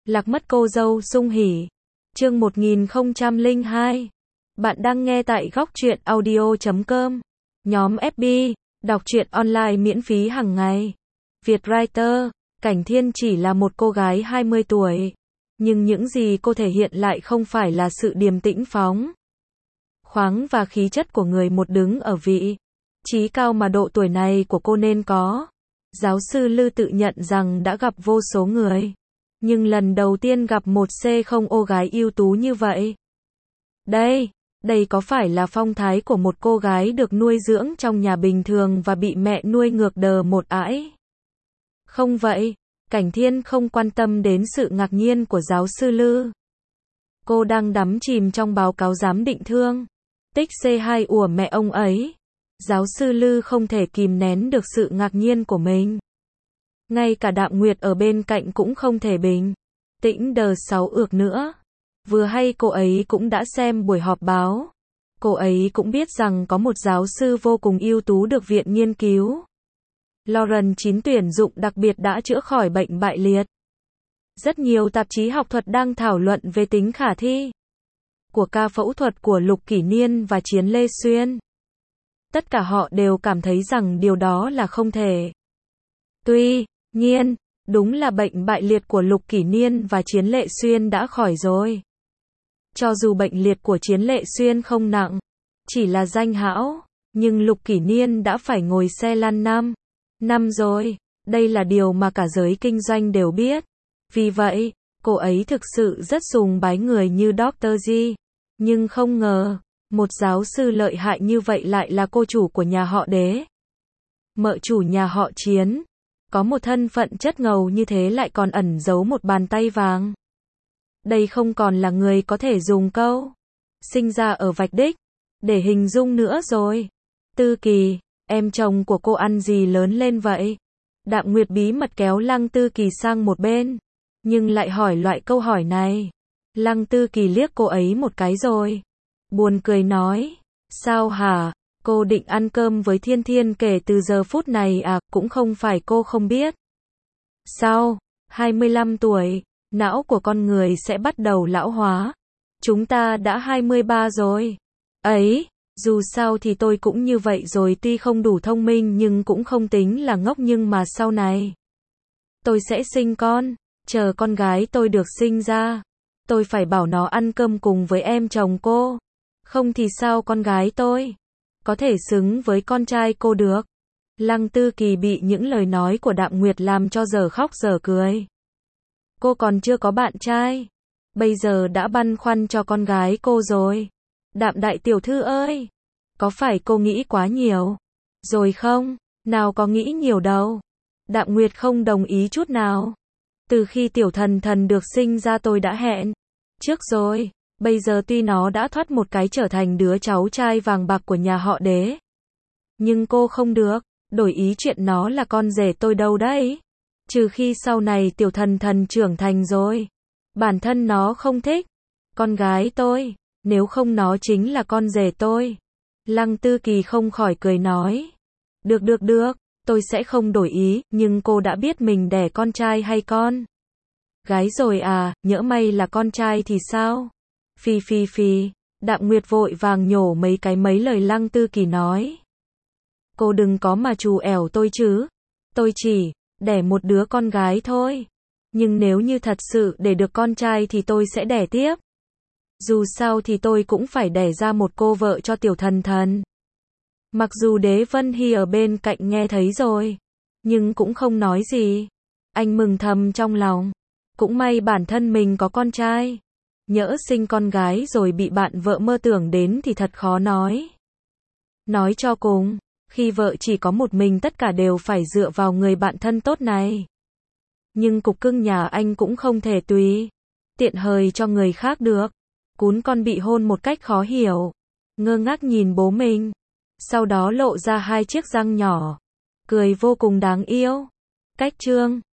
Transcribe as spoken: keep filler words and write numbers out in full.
Lạc mất cô dâu Sung Hỉ. Chương một nghìn không trăm lẻ hai. Bạn đang nghe tại góc truyện audio chấm com. Nhóm ép bê, đọc truyện online miễn phí hàng ngày. Việt Writer, Cảnh Thiên chỉ là một cô gái hai mươi tuổi. Nhưng những gì cô thể hiện lại không phải là sự điềm tĩnh phóng khoáng và khí chất của người một đứng ở vị trí cao mà độ tuổi này của cô nên có. Giáo sư Lư tự nhận rằng đã gặp vô số người, nhưng lần đầu tiên gặp một C không ô gái ưu tú như vậy. Đây, đây có phải là phong thái của một cô gái được nuôi dưỡng trong nhà bình thường và bị mẹ nuôi ngược đờ một ãi? Không vậy, Cảnh Thiên không quan tâm đến sự ngạc nhiên của giáo sư Lư. Cô đang đắm chìm trong báo cáo giám định thương tích C hai của mẹ ông ấy. Giáo sư Lư không thể kìm nén được sự ngạc nhiên của mình. Ngay cả Đạm Nguyệt ở bên cạnh cũng không thể bình tĩnh đờ sáu ược nữa. Vừa hay cô ấy cũng đã xem buổi họp báo. Cô ấy cũng biết rằng có một giáo sư vô cùng ưu tú được viện nghiên cứu Lawrence chín tuyển dụng đặc biệt đã chữa khỏi bệnh bại liệt. Rất nhiều tạp chí học thuật đang thảo luận về tính khả thi của ca phẫu thuật của Lục Kỷ Niên và Chiến Lê Xuyên. Tất cả họ đều cảm thấy rằng điều đó là không thể. Tuy nhiên, đúng là bệnh bại liệt của Lục Kỷ Niên và Chiến Lệ Xuyên đã khỏi rồi. Cho dù bệnh liệt của Chiến Lệ Xuyên không nặng, chỉ là danh hão, nhưng Lục Kỷ Niên đã phải ngồi xe lăn năm năm rồi. Đây là điều mà cả giới kinh doanh đều biết. Vì vậy, cô ấy thực sự rất sùng bái người như doctor G. Nhưng không ngờ, một giáo sư lợi hại như vậy lại là cô chủ của nhà họ Đế. Mợ chủ nhà họ Chiến. Có một thân phận chất ngầu như thế lại còn ẩn giấu một bàn tay vàng. Đây không còn là người có thể dùng câu sinh ra ở vạch đích để hình dung nữa rồi. Tư Kỳ, em chồng của cô ăn gì lớn lên vậy? Đạm Nguyệt bí mật kéo Lăng Tư Kỳ sang một bên, nhưng lại hỏi loại câu hỏi này. Lăng Tư Kỳ liếc cô ấy một cái rồi buồn cười nói, sao hả? Cô định ăn cơm với Thiên Thiên kể từ giờ phút này à? Cũng không phải cô không biết. Sau hai mươi lăm tuổi, não của con người sẽ bắt đầu lão hóa. Chúng ta đã hai mươi ba rồi. Ấy, dù sao thì tôi cũng như vậy rồi, tuy không đủ thông minh nhưng cũng không tính là ngốc, nhưng mà sau này tôi sẽ sinh con. Chờ con gái tôi được sinh ra, tôi phải bảo nó ăn cơm cùng với em chồng cô. Không thì sao con gái tôi có thể xứng với con trai cô được? Lăng Tư Kỳ bị những lời nói của Đạm Nguyệt làm cho giờ khóc giờ cười. Cô còn chưa có bạn trai, bây giờ đã băn khoăn cho con gái cô rồi. Đạm đại tiểu thư ơi, có phải cô nghĩ quá nhiều rồi không? Nào có nghĩ nhiều đâu. Đạm Nguyệt không đồng ý chút nào. Từ khi tiểu thần thần được sinh ra tôi đã hẹn trước rồi. Bây giờ tuy nó đã thoát một cái trở thành đứa cháu trai vàng bạc của nhà họ Đế, nhưng cô không được đổi ý chuyện nó là con rể tôi đâu đấy. Trừ khi sau này tiểu thần thần trưởng thành rồi, bản thân nó không thích con gái tôi, nếu không nó chính là con rể tôi. Lăng Tư Kỳ không khỏi cười nói, được được được, tôi sẽ không đổi ý. Nhưng cô đã biết mình đẻ con trai hay con gái rồi à? Nhỡ may là con trai thì sao? Phi phi phi. Đạm Nguyệt vội vàng nhổ mấy cái mấy lời Lăng Tư Kỳ nói. Cô đừng có mà trù ẻo tôi chứ. Tôi chỉ đẻ một đứa con gái thôi. Nhưng nếu như thật sự để được con trai thì tôi sẽ đẻ tiếp. Dù sao thì tôi cũng phải đẻ ra một cô vợ cho tiểu thần thần. Mặc dù Đế Vân Hy ở bên cạnh nghe thấy rồi, nhưng cũng không nói gì. Anh mừng thầm trong lòng. Cũng may bản thân mình có con trai. Nhỡ sinh con gái rồi bị bạn vợ mơ tưởng đến thì thật khó nói. Nói cho cùng, khi vợ chỉ có một mình tất cả đều phải dựa vào người bạn thân tốt này. Nhưng cục cưng nhà anh cũng không thể tùy tiện hời cho người khác được. Cún con bị hôn một cách khó hiểu, ngơ ngác nhìn bố mình, sau đó lộ ra hai chiếc răng nhỏ, cười vô cùng đáng yêu. Cách chương